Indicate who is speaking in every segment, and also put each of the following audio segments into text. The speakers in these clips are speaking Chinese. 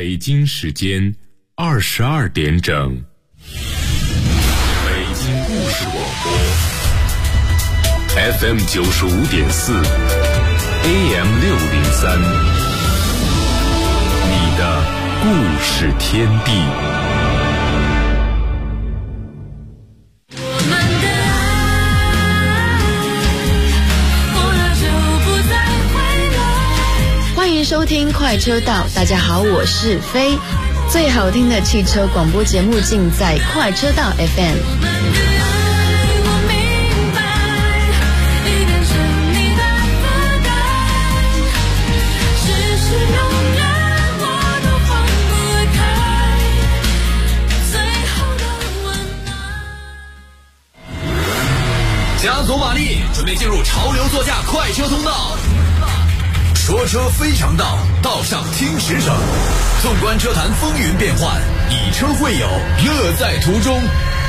Speaker 1: 北京时间22点整，北京故事广播 FM 95.4 AM 603，你的故事天地。
Speaker 2: 欢迎收听快车道，大家好，我是飞。最好听的汽车广播节目尽在快车道 FM。
Speaker 3: 加足马力，准备进入潮流座驾快车通道。说车非常道，道上听实声。纵观车坛风云变幻，以车会友，乐在途中。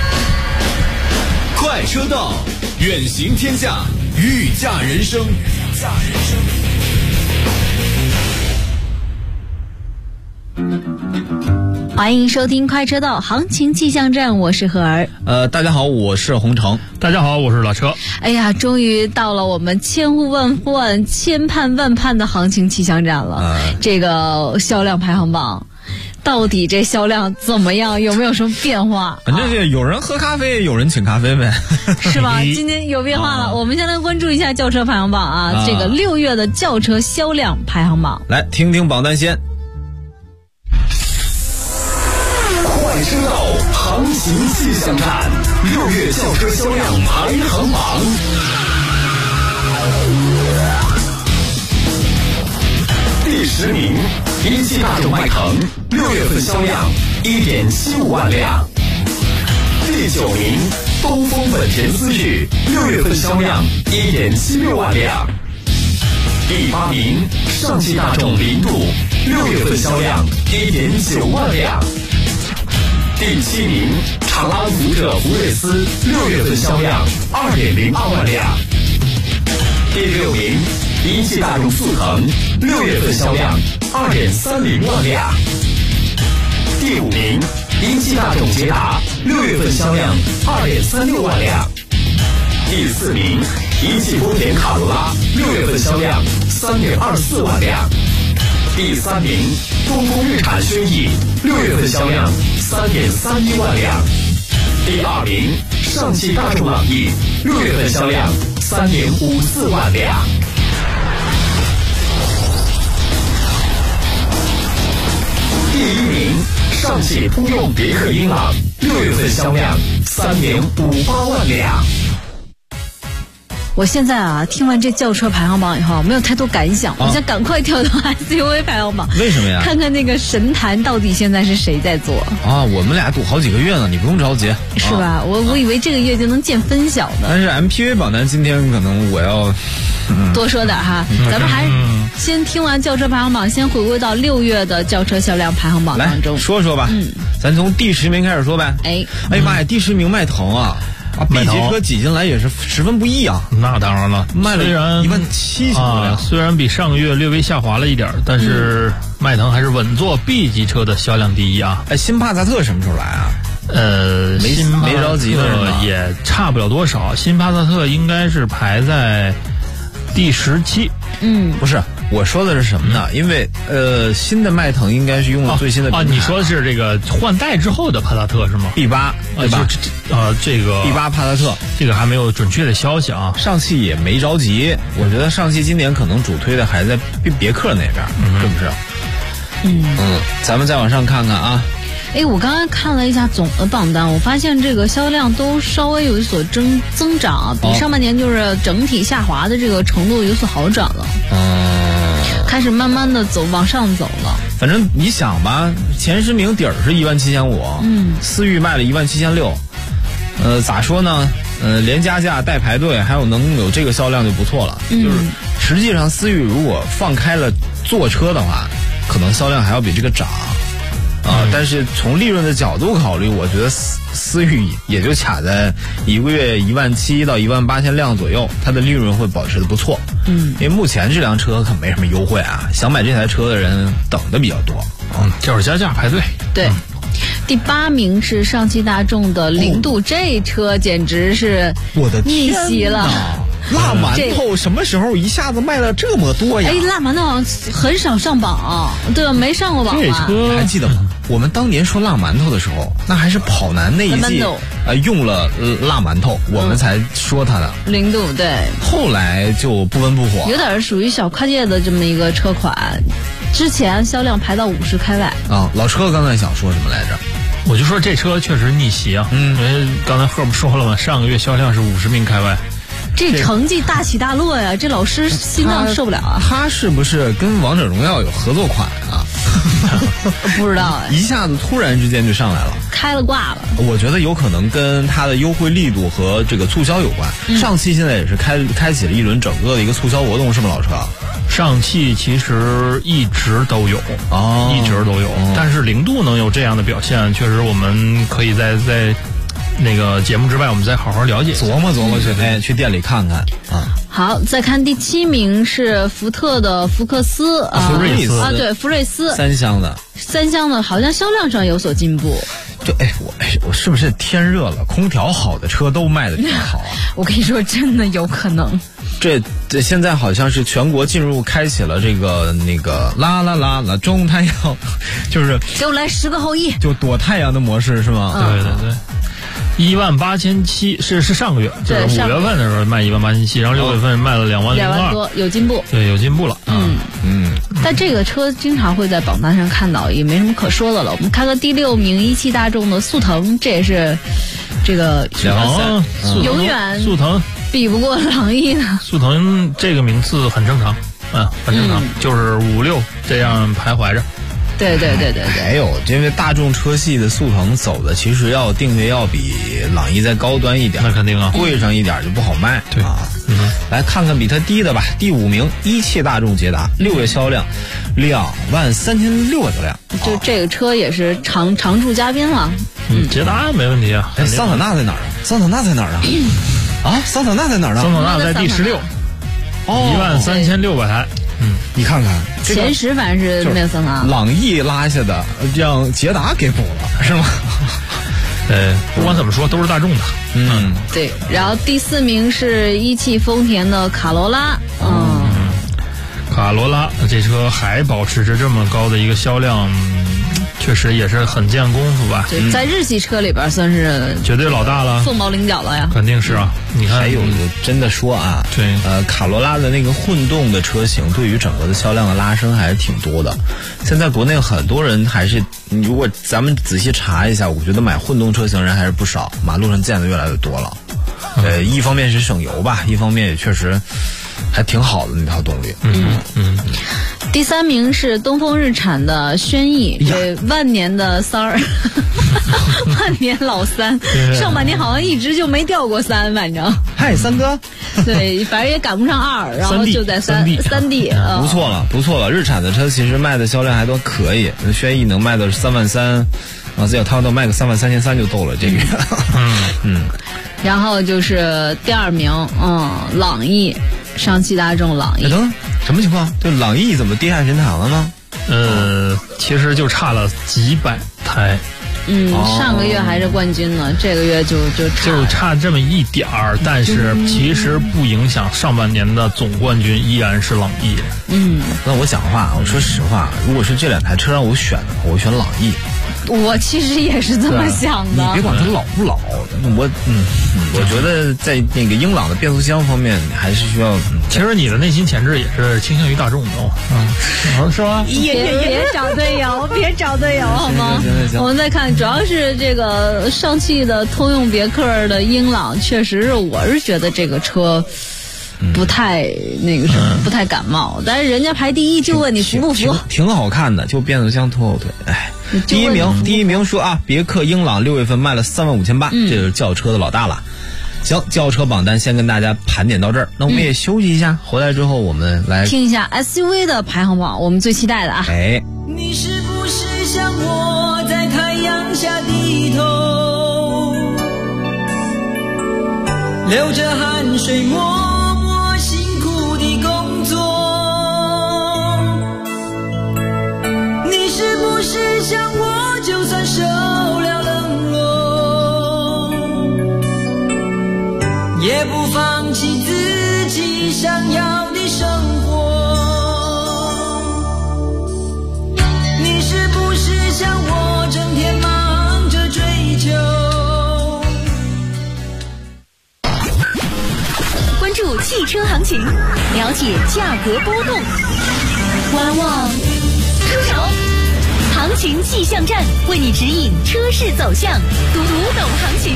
Speaker 3: 快车道，远行天下，御驾人生。
Speaker 4: 欢迎收听快车道行情气象站，我是何儿。
Speaker 5: 大家好，我是洪城。
Speaker 6: 大家好，我是老车。
Speaker 4: 哎呀，终于到了我们千呼万唤、千盼万盼的行情气象站了。这个销量排行榜，到底这销量怎么样？有没有什么变化？
Speaker 5: 反正是有人喝咖啡，有人请咖啡呗，
Speaker 4: 是吧？今天有变化了。我们先来关注一下轿车排行榜啊，这个6月的轿车销量排行榜。
Speaker 5: 来听听榜单先。
Speaker 3: 快车道行情气象站，6月轿车销量排行榜。第10名，一汽大众迈腾，6月份销量1.75万辆。第9名，东风本田思域，6月份销量1.76万辆。第8名，上汽大众凌渡，6月份销量1.9万辆。第7名，长安福特福睿斯，6月份销量2.02万辆。第6名，一汽大众速腾，6月份销量2.30万辆。第5名，一汽大众捷达，6月份销量2.36万辆。第4名，一汽丰田卡罗拉，6月份销量3.24万辆。第3名，东风日产轩逸，6月份销量3.31万辆。第2名，上汽大众朗逸，6月份销量3.54万辆。第1名，上汽通用别克英朗，6月份销量3.58万辆。
Speaker 4: 我现在啊，听完这轿车排行榜以后，没有太多感想，我想赶快跳到 SUV 排行榜。
Speaker 5: 为什么呀？
Speaker 4: 看看那个神坛到底现在是谁在做
Speaker 5: 啊？我们俩赌好几个月呢，你不用着急，
Speaker 4: 是吧？我以为这个月就能见分晓的。
Speaker 5: 但是 MPV 榜单今天可能我要
Speaker 4: 多说点哈，咱们还是先听完轿车排行榜，先回归到6月的轿车销量排行榜当中，
Speaker 5: 来说说吧。咱从第10名开始说呗。哎呀妈呀，第10名迈腾啊！B 级车挤进来也是十分不易啊。
Speaker 6: 那当然了，
Speaker 5: 卖了17000多辆，
Speaker 6: 虽然比上个月略微下滑了一点，但是迈腾还是稳坐 B 级车的销量第一啊。
Speaker 5: 新帕萨特什么时候来啊？
Speaker 6: 没
Speaker 5: 着急的
Speaker 6: 也差不了多少。新帕萨特应该是排在第17。
Speaker 5: 不是，我说的是什么呢？因为新的迈腾应该是用了最新的
Speaker 6: 你说的是这个换代之后的帕萨特是吗
Speaker 5: ？B8 对吧？
Speaker 6: 这个
Speaker 5: B8 帕萨特，
Speaker 6: 这个还没有准确的消息啊。
Speaker 5: 上汽也没着急，我觉得上汽今年可能主推的还在别克那边，是不是？咱们再往上看看啊。
Speaker 4: 我刚刚看了一下总的榜单，我发现这个销量都稍微有所增长，比上半年就是整体下滑的这个程度有所好转了。开始慢慢的往上走了。
Speaker 5: 反正你想吧，前10名底儿是17500，思域卖了17600，咋说呢？连加价带排队，还有能有这个销量就不错了。就是实际上思域如果放开了坐车的话，可能销量还要比这个涨。 但是从利润的角度考虑，我觉得思域也就卡在一个月17000到18000辆左右，它的利润会保持的不错。因为目前这辆车可没什么优惠啊，想买这台车的人等的比较多。
Speaker 6: 就是加价排队。
Speaker 4: 对。第8名是上汽大众的零度，这车简直是
Speaker 5: 我的
Speaker 4: 逆袭了。
Speaker 5: 辣馒头什么时候一下子卖了这么多呀？
Speaker 4: 辣馒头好像很少上榜，对吧？没上过榜吧？
Speaker 5: 你还记得吗？我们当年说辣馒头的时候，那还是跑男那一季用了辣馒头，我们才说它的
Speaker 4: 零度。对，
Speaker 5: 后来就不温不火，
Speaker 4: 有点属于小跨界的这么一个车款，之前销量排到50开外
Speaker 5: 啊。老车刚才想说什么来着？
Speaker 6: 我就说这车确实逆袭啊，因为刚才赫不说了吗？上个月销量是50名开外。
Speaker 4: 这成绩大起大落呀！这老师心脏受不了啊！
Speaker 5: 他是不是跟王者荣耀有合作款啊？
Speaker 4: 不知道
Speaker 5: 一下子突然之间就上来了，
Speaker 4: 开了挂了。
Speaker 5: 我觉得有可能跟它的优惠力度和这个促销有关。上汽现在也是开启了一轮整个的一个促销活动，是吗，老车？
Speaker 6: 上汽其实一直都有一直都有，但是零度能有这样的表现，确实我们可以在那个节目之外，我们再好好了解，
Speaker 5: 琢磨去店里看看啊。
Speaker 4: 好，再看第7名是福特的福克斯
Speaker 6: 福瑞斯
Speaker 4: 对，福瑞斯
Speaker 5: 3厢的，好
Speaker 4: 像销量上有所进步。
Speaker 5: 就我是不是天热了，空调好的车都卖的比较好啊？
Speaker 4: 我跟你说，真的有可能。
Speaker 5: 这现在好像是全国开启了这个那个啦中太阳，就是
Speaker 4: 给我来10个后羿，
Speaker 5: 就躲太阳的模式是吗？
Speaker 6: 对。18700是上个月，就是5月份的时候卖18700，然后6月份卖了2万
Speaker 4: 多，有进步。
Speaker 6: 对，有进步了。
Speaker 4: 但这个车经常会在榜单上看到，也没什么可说的了。我们看个第6名，一汽大众的速腾，这也是这个永远
Speaker 6: 速腾
Speaker 4: 比不过朗逸的。
Speaker 6: 速腾这个名次很正常，很正常，就是5、6这样徘徊着。
Speaker 4: 对。
Speaker 5: 还有，因为大众车系的速腾走的其实定位要比朗逸再高端一点，
Speaker 6: 那肯定啊，
Speaker 5: 贵上一点就不好卖。
Speaker 6: 对啊，
Speaker 5: 来看看比它低的吧。第5名，一汽大众捷达，6月销量23600多辆。
Speaker 4: 就这个车也是常驻嘉宾了。
Speaker 6: 捷达没问题啊。
Speaker 5: 桑塔纳在哪儿啊？桑塔纳在哪儿呢？桑塔纳
Speaker 6: 在第16，13600台。
Speaker 5: 你看看
Speaker 4: 前10反正是没有桑塔纳，
Speaker 5: 朗逸拉下的让捷达给补了，是吗？
Speaker 6: 不管怎么说都是大众的。
Speaker 4: 对。然后第4名是一汽丰田的卡罗拉。
Speaker 6: 卡罗拉这车还保持着这么高的一个销量，确实也是很见功夫吧。
Speaker 4: 对，在日系车里边算是
Speaker 6: 绝对老大了，
Speaker 4: 凤毛麟角了呀。
Speaker 6: 肯定是啊。你看，
Speaker 5: 还有真的说啊，
Speaker 6: 对，
Speaker 5: 卡罗拉的那个混动的车型对于整个的销量的拉升还是挺多的。现在国内很多人还是，如果咱们仔细查一下，我觉得买混动车型人还是不少，马路上见的越来越多了。一方面是省油吧，一方面也确实还挺好的那套动力。
Speaker 4: 第3名是东风日产的轩逸，这万年的3儿，万年老3，上半年好像一直就没掉过3，反正。
Speaker 5: 嗨，3哥。
Speaker 4: 对，反正也赶不上2，然后就在3D。
Speaker 5: 不错了，日产的车其实卖的销量还都可以，轩逸能卖到33000，这要他都卖个33300就够了这个。
Speaker 4: 然后就是第2名，朗逸，上汽大众朗逸。
Speaker 5: 什么情况？对，朗逸怎么跌下神坛了呢？
Speaker 6: 其实就差了几百台。
Speaker 4: 上个月还是冠军呢，这个月就
Speaker 6: 差这么一点儿，但是其实不影响上半年的总冠军依然是朗逸。
Speaker 5: 那我讲话，我说实话，如果是这2台车让我选的话，我选朗逸。
Speaker 4: 我其实也是这么想的。
Speaker 5: 你别管它老不老，我觉得在那个英朗的变速箱方面还是需要。
Speaker 6: 其实你的内心潜质也是倾向于大众的是吧？
Speaker 4: 别找队友，别找队友好吗？我们再看，主要是这个上汽的通用别克的英朗，确实是我是觉得这个车不太那个什么，不太感冒。但是人家排第1，就问你服不服？
Speaker 5: 挺好看的，就变速箱拖后腿。第一名说啊，别克英朗6月份卖了35800，这就是轿车的老大了。行，轿车榜单先跟大家盘点到这儿，那我们也休息一下，回来之后我们来
Speaker 4: 听一下 SUV 的排行榜，我们最期待的啊。
Speaker 7: 你是不是像我在流着汗水默默辛苦的工作。你是不是像我，就算受了冷落，也不放弃自己想要的生活？你是不是像我，整天忙着追求？
Speaker 8: 关注汽车行情，了解价格波动，观望出手，行情气象站为你指引车市走向，读懂行情。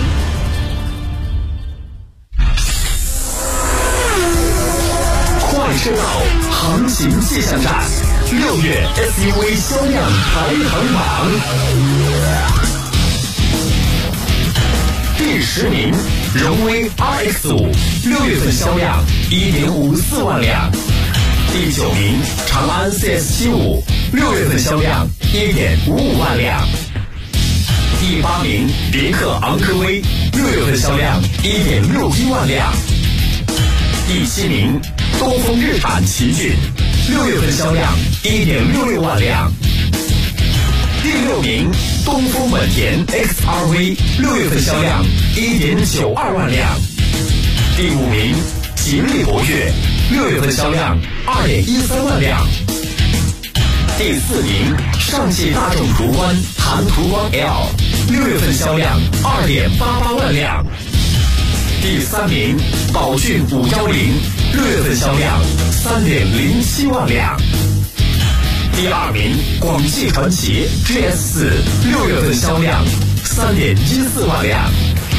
Speaker 3: 快车道行情气象站，6月 SUV 销量排行榜第10名，荣威 RX5 6月份销量 1.54 万辆。第9名，长安 CS75 6月份销量 1.55 万辆。第8名，别克昂科威6月份销量 1.61 万辆。第7名，东风日产奇骏6月份销量 1.66 万辆。第6名，东风本田 XRV 6月份销量 1.92 万辆。第5名，吉利博越6月份销量 2.13 万辆。第4名，上汽大众途观韩途观 L 6月份销量 2.88 万辆。第3名，宝骏510 6月份销量 3.07 万辆。第2名，广汽传祺 GS4 6月份销量 3.14 万辆。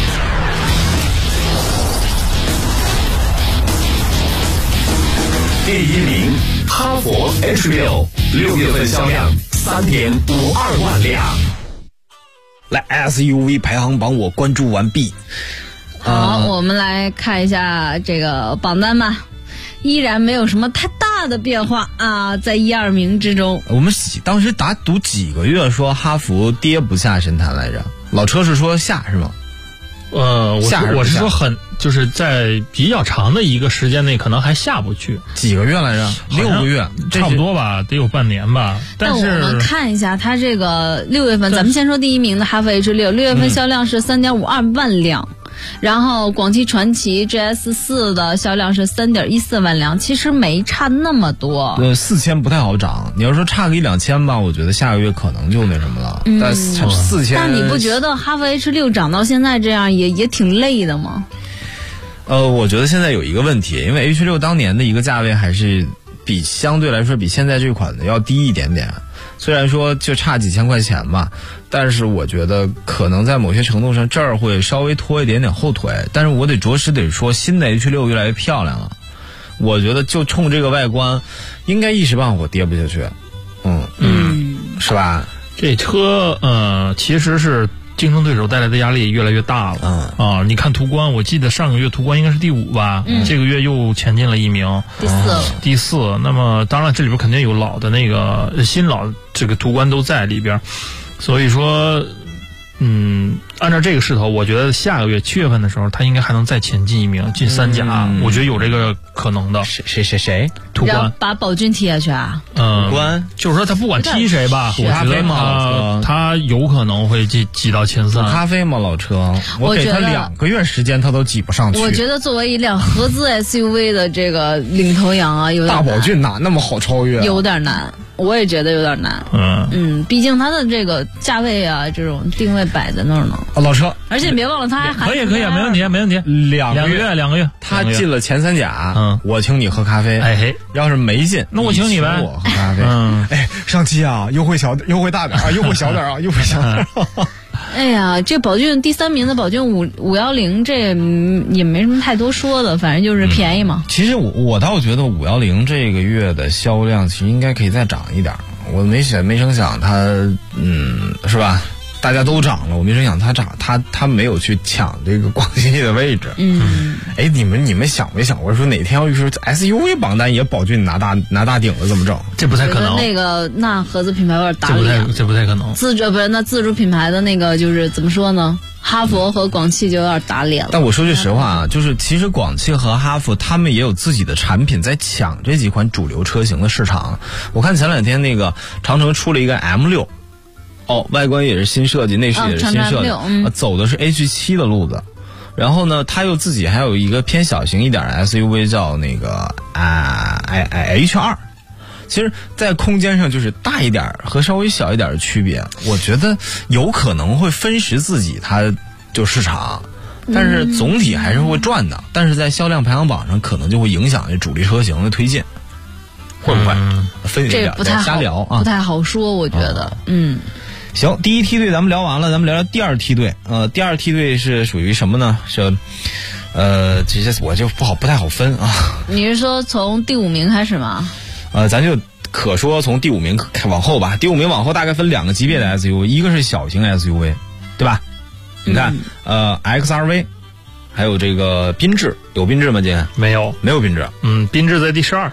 Speaker 3: 第1名，哈弗 H6 6月份销量 3.52 万辆。
Speaker 5: 来 SUV 排行榜我关注完毕。
Speaker 4: 好，我们来看一下这个榜单吧，依然没有什么太大的变化啊，在1、2名之中。
Speaker 5: 我们当时打赌几个月说哈弗跌不下神坛来着，老车是说下是吗？
Speaker 6: 我是说就是在比较长的一个时间内可能还下不去。
Speaker 5: 几个月来着？6个月，
Speaker 6: 差不多吧，得有半年吧。但是
Speaker 4: 我们看一下它这个6月份，咱们先说第1名的哈弗 H6，6月份销量是 3.52 万辆。然后广汽传祺 GS4 的销量是 3.14 万辆，其实没差那么多。
Speaker 5: 4000不太好涨，你要说差个1-2千吧，我觉得下个月可能就那什么了。但4000，
Speaker 4: 但你不觉得哈弗 H6 涨到现在这样也挺累的吗？
Speaker 5: 我觉得现在有一个问题，因为 H6 当年的一个价位还是相对来说比现在这款的要低一点点。虽然说就差几千块钱吧，但是我觉得可能在某些程度上这儿会稍微拖一点点后腿，但是我着实得说新的 H6 越来越漂亮了，我觉得就冲这个外观应该一时半会跌不下去。是吧？
Speaker 6: 这车其实是竞争对手带来的压力越来越大了。你看途观，我记得上个月途观应该是第5吧，这个月又前进了1名，第4。那么当然这里边肯定有老的那个新老这个途观都在里边，所以说按照这个势头，我觉得下个月7月份的时候，他应该还能再前进1名，进3甲，我觉得有这个可能的。
Speaker 5: 谁？
Speaker 6: 途观
Speaker 4: 把宝骏踢下去啊？
Speaker 5: 途观
Speaker 6: 就是说他不管踢谁吧，我觉得他有可能会挤到前3。
Speaker 5: 咖啡吗？老车，我给他2个月时间，他都挤不上去。
Speaker 4: 我觉得作为一辆合资 SUV 的这个领头羊啊，有点难。
Speaker 5: 大宝骏哪那么好超越？
Speaker 4: 有点难。我也觉得有点难。毕竟它的这个价位啊，这种定位摆在那儿呢。
Speaker 5: 老车，
Speaker 4: 而且你别忘了，它还
Speaker 6: 可以，没问题。2个月，
Speaker 5: 他进了前3甲，我请你喝咖啡。要是没进，
Speaker 6: 那我请你呗。
Speaker 5: 我喝咖啡。上期啊，优惠大点啊，优惠小点啊，优惠小点。
Speaker 4: 哎呀，这宝骏第3名的宝骏510，这也没什么太多说的，反正就是便宜嘛。
Speaker 5: 其实我倒觉得510这个月的销量其实应该可以再涨一点。我没成想它，是吧？大家都涨了，我没成想它没有去抢这个广汽的位置。你们想没想过说哪天要是 SUV 榜单也宝骏拿大顶了怎么整？
Speaker 6: 这不太可能。
Speaker 4: 那合资品牌有点打脸。
Speaker 6: 这不太可能。
Speaker 4: 自主品牌的那个就是怎么说呢？ 哈佛和广汽就有点打脸了。
Speaker 5: 但我说句实话啊，就是其实广汽和哈弗他们也有自己的产品在抢这几款主流车型的市场。我看前两天那个长城出了一个 M6， 外观也是新设计，内饰也是新设计，走的是 H7 的路子。然后呢，他又自己还有一个偏小型一点的 SUV 叫那个H2。其实在空间上就是大一点和稍微小一点的区别，我觉得有可能会分食自己它就市场，但是总体还是会赚的，但是在销量排行榜上可能就会影响这主力车型的推进，会不会？分析点瞎聊啊，
Speaker 4: 不太好说，我觉得。
Speaker 5: 行，第一梯队咱们聊完了，咱们聊聊第二梯队。第二梯队是属于什么呢？是这些我就不太好分啊。
Speaker 4: 你是说从第5名开始吗？
Speaker 5: 咱就可说从第5名往后吧。第5名往后大概分2个级别的 SUV， 一个是小型 SUV， 对吧？你看，XRV， 还有这个缤智，有缤智吗？今天
Speaker 6: 没有
Speaker 5: 缤智。
Speaker 6: 缤智在第12。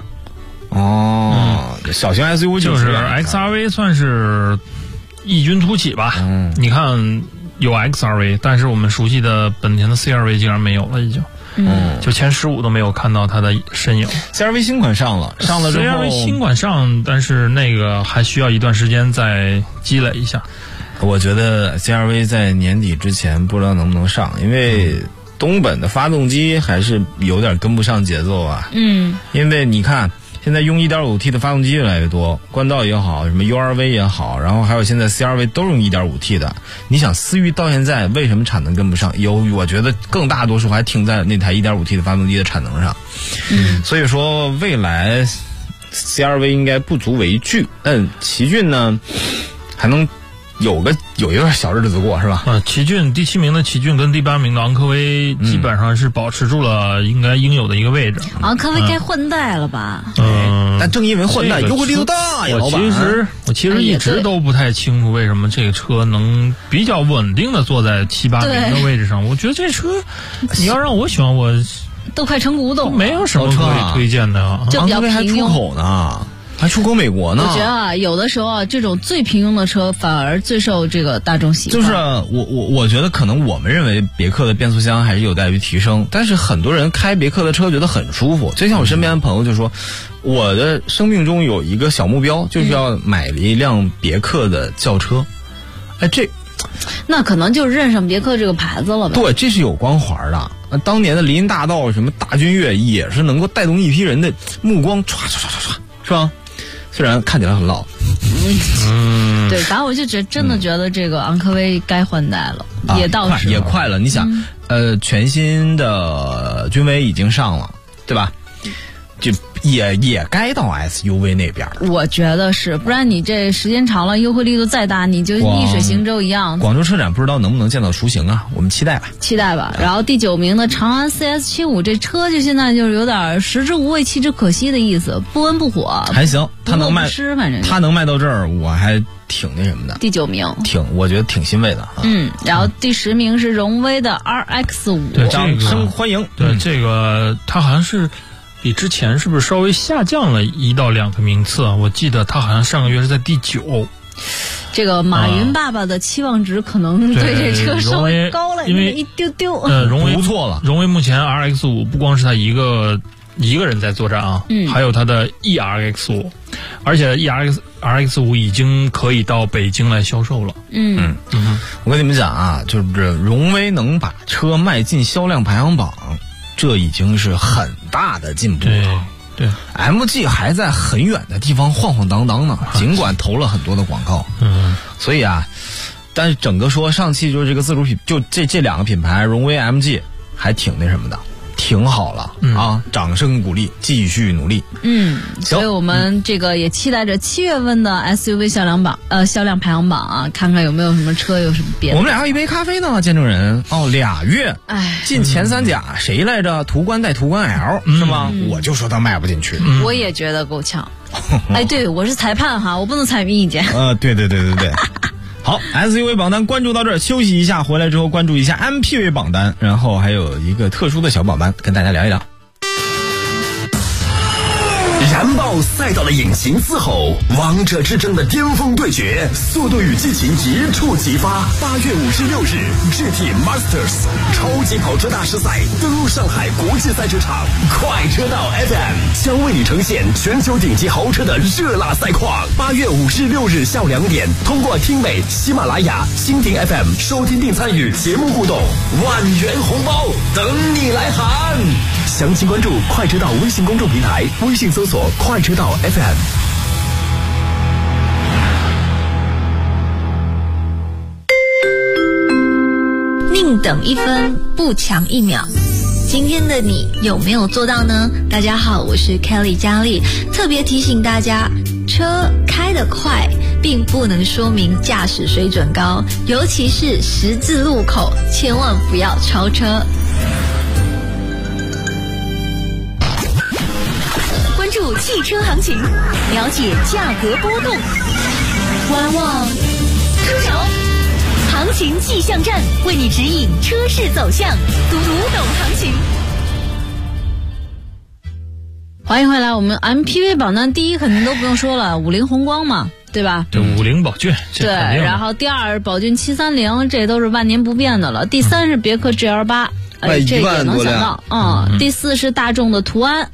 Speaker 5: 小型 SUV
Speaker 6: 就是 XRV 算是异军突起吧。你看有 XRV， 但是我们熟悉的本田的 CRV 竟然没有了，已经。就前15都没有看到它的身影。
Speaker 5: CRV 新款上了之后
Speaker 6: ，CRV 新款上，但是那个还需要一段时间再积累一下。
Speaker 5: 我觉得 CRV 在年底之前不知道能不能上，因为东本的发动机还是有点跟不上节奏啊。因为你看现在用 1.5T 的发动机越来越多，冠道也好，什么 URV 也好，然后还有现在 CRV 都用 1.5T 的。你想思域到现在为什么产能跟不上？我觉得更大多数还停在那台 1.5T 的发动机的产能上。所以说未来 CRV 应该不足为惧。奇骏呢还能有一段小日子过，是吧？
Speaker 6: 奇骏第7名的奇骏跟第8名的昂科威基本上是保持住了应该应有的一个位置。
Speaker 4: 昂科威该换代了吧？
Speaker 5: 但正因为换代优惠力度大呀，老板。
Speaker 6: 我其实一直都不太清楚为什么这个车能比较稳定的坐在7、8名的位置上。我觉得这车你要让我选，我
Speaker 4: 都快成古董，
Speaker 6: 没有什么可以推荐的啊。
Speaker 4: 就比较平庸，
Speaker 5: 还出口呢。还出口美国呢。
Speaker 4: 我觉得有的时候这种最平庸的车反而最受这个大众喜欢。
Speaker 5: 就是我觉得可能我们认为别克的变速箱还是有待于提升，但是很多人开别克的车觉得很舒服。就像我身边的朋友就说，我的生命中有一个小目标，就是要买了一辆别克的轿车。
Speaker 4: 那可能就认上别克这个牌子了吧？
Speaker 5: 对，这是有光环的。当年的林荫大道什么大君越也是能够带动一批人的目光，唰唰唰唰唰，是吧？虽然看起来很老。
Speaker 4: 对，反正我就真的觉得这个昂科威该换代了，也到时
Speaker 5: 也快了。你想，全新的君威已经上了，对吧？就也该到 SUV 那边。
Speaker 4: 我觉得是，不然你这时间长了，优惠力度再大，你就逆水行舟一样。
Speaker 5: 广州车展不知道能不能见到雏形啊？我们期待吧。
Speaker 4: 然后第9名的长安 CS75，这车就现在就是有点食之无味，弃之可惜的意思，不温不火，
Speaker 5: 还行，它能卖，
Speaker 4: 反正
Speaker 5: 它能卖到这儿，我还挺那什么的。
Speaker 4: 第9名，
Speaker 5: 我觉得挺欣慰的。
Speaker 4: 然后第10名是荣威的 RX5，
Speaker 6: 对，
Speaker 5: 掌声欢迎。
Speaker 6: 对，这个它好像是比之前是不是稍微下降了1到2个名次啊？我记得他好像上个月是在第9。
Speaker 4: 这个马云爸爸的期望值可能对这车稍微高了，因为一丢丢。
Speaker 6: 荣威
Speaker 5: 不错了。
Speaker 6: 荣威目前 RX5 不光是他一个人在作战啊，还有他的 ERX5，而且 ERX5 已经可以到北京来销售了。
Speaker 5: 我跟你们讲啊，就是荣威能把车迈进销量排行榜，这已经是很大的进步了。
Speaker 6: 对
Speaker 5: ，MG 还在很远的地方晃晃荡荡呢，尽管投了很多的广告。所以啊，但是整个说上汽就是这个自主品，就这2个品牌，荣威 MG 还挺那什么的，挺好了啊！掌声鼓励，继续努力。
Speaker 4: 所以我们这个也期待着7月份的 SUV 销量排行榜啊，看看有没有什么车有什么变。
Speaker 5: 我们俩还有一杯咖啡呢，见证人2月进前3甲，谁来着？途观带途观 L 是吗？我就说他迈不进去。
Speaker 4: 我也觉得够呛。对，我是裁判哈，我不能参与意见。
Speaker 5: 对。好 ，SUV 榜单关注到这儿，休息一下，回来之后关注一下 MPV 榜单，然后还有一个特殊的小榜单跟大家聊一聊。
Speaker 3: 以下燃爆赛道的引擎嘶吼，王者之争的巅峰对决，速度与激情一触即发。8月5至6日 ，GT Masters 超级跑车大师赛登陆上海国际赛车场，快车道 FM 将为你呈现全球顶级豪车的热辣赛况。8月5至6日下午2点，通过听美、喜马拉雅、蜻蜓 FM 收听并参与节目互动，万元红包等你来喊！详情关注快车道微信公众平台，微信搜索快车道 FM。
Speaker 8: 宁等一分，不抢一秒。今天的你有没有做到呢？大家好，我是 Kelly 佳丽，特别提醒大家，车开得快并不能说明驾驶水准高，尤其是十字路口，千万不要超车。关注汽车行情，了解价格波动，观望出手。行情气象站为你指引车市走向，读懂行情。
Speaker 4: 欢迎回来，我们 MPV 榜单第一肯定都不用说了，50宏光嘛，对吧？
Speaker 6: 对，50宝骏，
Speaker 4: 对，然后第二宝骏730，这都是万年不变的了。第三是别克 GL8，这也能想到。第四是大众的途安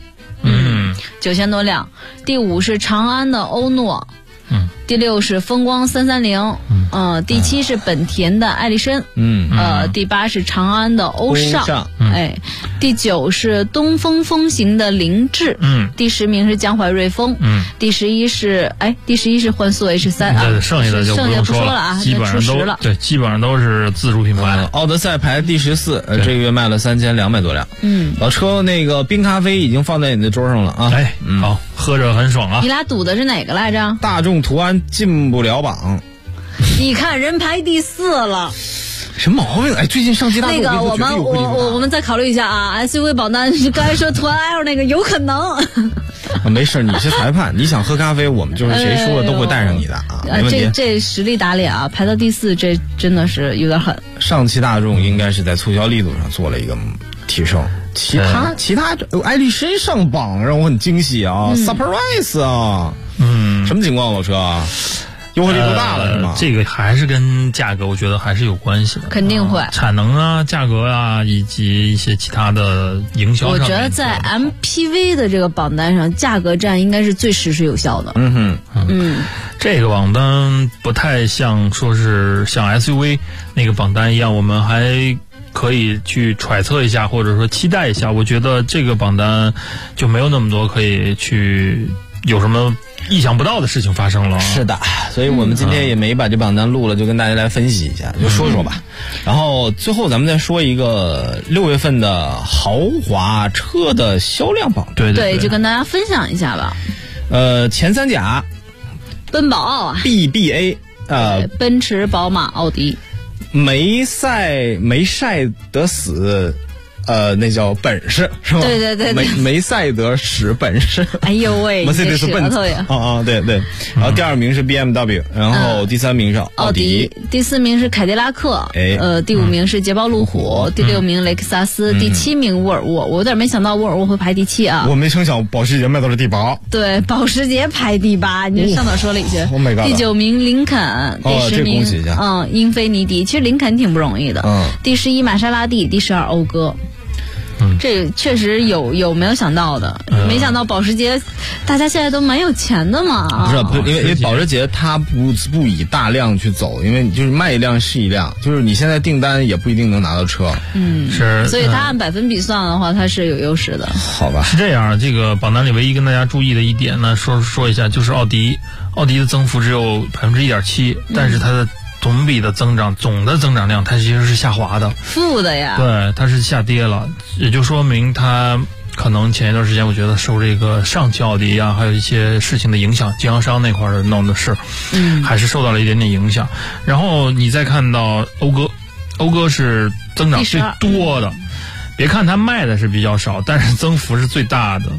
Speaker 4: ，9000多辆。第五是长安的欧诺。第六是风光330，第七是本田的艾力绅，第八是长安的欧尚，第九是东风风行的凌志，第10名是江淮瑞风，第11是幻速 H3 啊，
Speaker 6: 剩下的就不
Speaker 4: 说了啊，
Speaker 6: 基本上都是自主品牌。
Speaker 5: 奥德赛排第14，这个月卖了3200多辆。老车那个冰咖啡已经放在你的桌上了啊，
Speaker 6: 好，喝着很爽啊。
Speaker 4: 你俩赌的是哪个来着？
Speaker 5: 大众途安进不了榜。
Speaker 4: 你看人排第4了。
Speaker 5: 什么毛病？哎，最近上汽大众
Speaker 4: 那个我们再考虑一下啊 ，SUV 榜单刚才说途安 L 那个有可能。
Speaker 5: 没事，你是裁判，你想喝咖啡，我们就是谁输了都会带上你的啊，没问题。
Speaker 4: 这实力打脸啊，排到第4，这真的是有点狠。
Speaker 5: 上汽大众应该是在促销力度上做了一个提升，其他艾力绅上榜让我很惊喜啊 ，surprise 啊，什么情况老车啊？优惠力多大了是吗？
Speaker 6: 这个还是跟价格我觉得还是有关系的，
Speaker 4: 肯定会
Speaker 6: 产能啊、价格啊以及一些其他的营销上面。
Speaker 4: 我觉得在 MPV 的这个榜单上，价格战应该是最实施有效的。
Speaker 6: 这个榜单不太像说是像 SUV 那个榜单一样，我们还可以去揣测一下，或者说期待一下。我觉得这个榜单就没有那么多可以去有什么意想不到的事情发生了。
Speaker 5: 是的，所以我们今天也没把这榜单录了，就跟大家来分析一下，就说说吧。然后最后咱们再说一个6月份的豪华车的销量榜。
Speaker 4: 对，就跟大家分享一下吧。
Speaker 5: 前3甲，
Speaker 4: 奔宝奥啊
Speaker 5: ，BBA，
Speaker 4: 奔驰、宝马、奥迪。
Speaker 5: 没晒得死。那叫本事是吧？
Speaker 4: 对，
Speaker 5: 梅赛德使本事。
Speaker 4: 哎呦喂，
Speaker 5: 梅赛德是笨头呀！对。然后第2名是 BMW， 然后第3名是奥迪，
Speaker 4: 第4名是凯迪拉克，第5名是捷豹路虎，第6名雷克萨斯，第7名沃尔沃。我有点没想到沃尔沃会排第7啊！
Speaker 5: 我没成想保时捷卖到了第8。对，
Speaker 4: 保时捷排第8，你上哪说理去？
Speaker 5: Oh my god！
Speaker 4: 第9名林肯，第10名英菲尼迪。其实林肯挺不容易的。第11玛莎拉蒂，第12讴歌。这确实有没有想到的，没想到保时捷，大家现在都蛮有钱的嘛。
Speaker 5: 不是，因为保时捷它不以大量去走，因为就是卖一辆是一辆，就是你现在订单也不一定能拿到车。
Speaker 6: 是，
Speaker 4: 所以它按百分比算的话，它是有优势的。
Speaker 5: 好吧，
Speaker 6: 是这样。这个榜单里唯一跟大家注意的一点呢，说一下，就是奥迪的增幅只有1.7%，但是它的总比的总的增长量它其实是下滑的，
Speaker 4: 负的呀。
Speaker 6: 对，它是下跌了，也就说明它可能前一段时间我觉得受这个上汽奥迪啊，还有一些事情的影响，经销商那块的闹的事，还是受到了一点点影响。然后你再看到讴歌是增长最多的，别看它卖的是比较少，但是增幅是最大的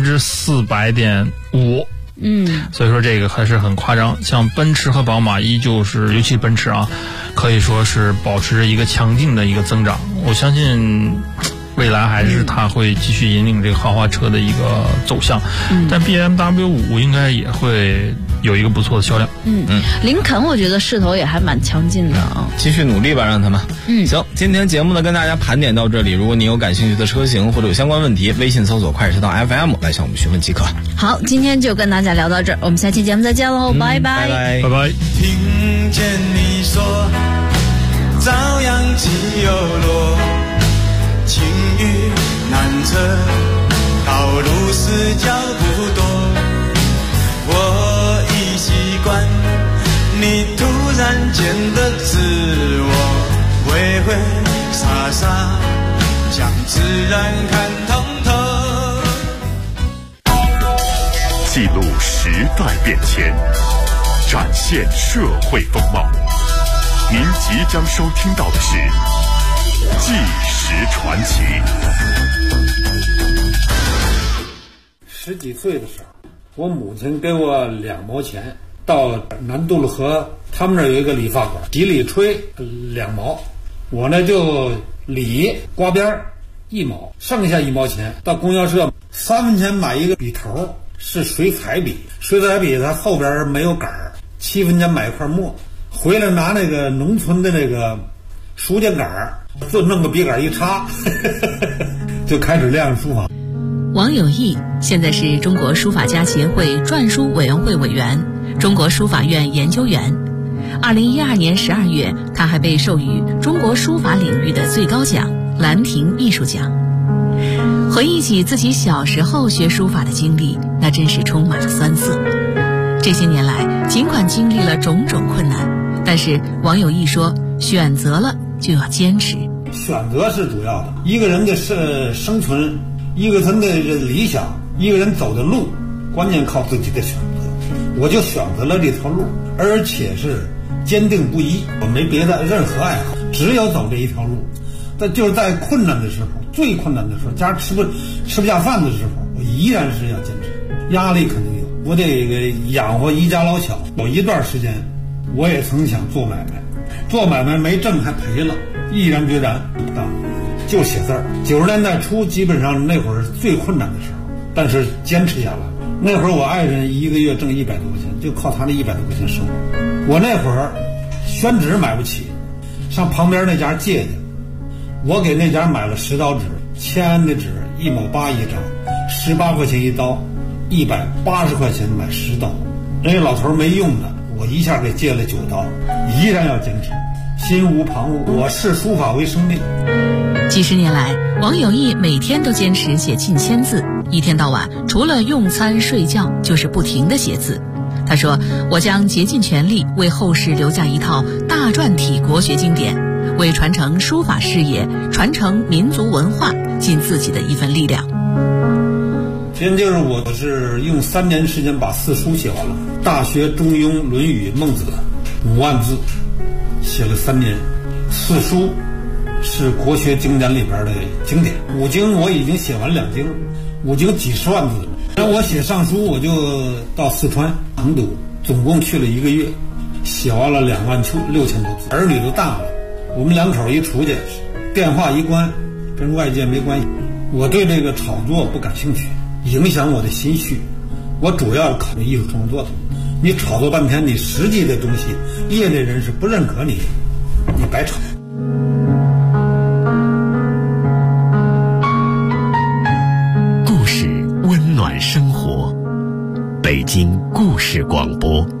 Speaker 6: ，400.5%。所以说这个还是很夸张。像奔驰和宝马依旧是，尤其奔驰啊，可以说是保持着一个强劲的一个增长。我相信未来还是它会继续引领这个豪华车的一个走向。但 BMW 5应该也会有一个不错的销量。
Speaker 4: 林肯我觉得势头也还蛮强劲的啊，
Speaker 5: 继续努力吧，让他们。行，今天节目呢跟大家盘点到这里。如果你有感兴趣的车型或者有相关问题，微信搜索快车道 FM 来向我们询问即可。
Speaker 4: 好，今天就跟大家聊到这儿，我们下期节目再见喽，拜拜，
Speaker 5: 拜拜，
Speaker 6: 拜拜。
Speaker 7: 听见你说朝阳起又落，晴雨难测，道路是脚不多，我已习惯你突然间的自我，挥挥洒洒将自然看通透，
Speaker 1: 记录时代变迁，展现社会风貌。您即将收听到的是《纪实传奇》。
Speaker 9: 10几岁的时候，我母亲给我2毛钱，到南渡路河，他们那儿有一个理发馆，洗理吹2毛，我呢就理刮边1毛，剩下1毛钱到供销社3分钱买一个笔头，是水彩笔，水彩笔它后边没有杆儿，7分钱买一块墨，回来拿那个农村的那个书架杆儿，就弄个笔杆一插，就开始练书法。
Speaker 8: 王有义现在是中国书法家协会篆书委员会委员、中国书法院研究员。2012年12月，他还被授予中国书法领域的最高奖兰亭艺术奖。回忆起自己小时候学书法的经历，那真是充满了酸涩。这些年来，尽管经历了种种困难，但是王有义说，选择了就要坚持。
Speaker 9: 选择是主要的，一个人的生存，一个人的理想，一个人走的路，关键靠自己的选择。我就选择了这条路，而且是坚定不移，我没别的任何爱好，只有走这一条路。但就是在困难的时候，最困难的时候，家吃不下饭的时候，我依然是要坚持。压力肯定有，我得养活一家老小。有一段时间，我也曾想做买卖，做买卖没挣还赔了，毅然决然不当，就写字儿。90年代初，基本上那会儿是最困难的时候，但是坚持下来。那会儿我爱人一个月挣100多块钱，就靠他那100多块钱生活。我那会儿宣纸买不起，上旁边那家借去，我给那家买了10刀纸，签的纸1毛8一张，18块钱一刀，180块钱买10刀。那个老头没用的，我一下给借了9刀，依然要坚持，心无旁骛。我视书法为生命。
Speaker 8: 几十年来，王有义每天都坚持写近1000字，一天到晚除了用餐睡觉就是不停地写字。他说，我将竭尽全力为后世留下一套大篆体国学经典，为传承书法事业、传承民族文化尽自己的一份力量。
Speaker 9: 今天就是我是用3年时间把4书写完了，《大学》《中庸》《论语》《孟子》5万字，写了3年。4书是国学经典里边的经典，5经我已经写完2经，5经几十万字。然后我写上书，我就到四川成都，总共去了1个月，写完了2万6000多字。儿女都大了，我们2口一出去，电话一关，跟外界没关系。我对这个炒作不感兴趣，影响我的心绪。我主要考虑艺术创作的，你炒作半天，你实际的东西，业内人士不认可你，你白炒。
Speaker 3: 故事温暖生活，北京故事广播。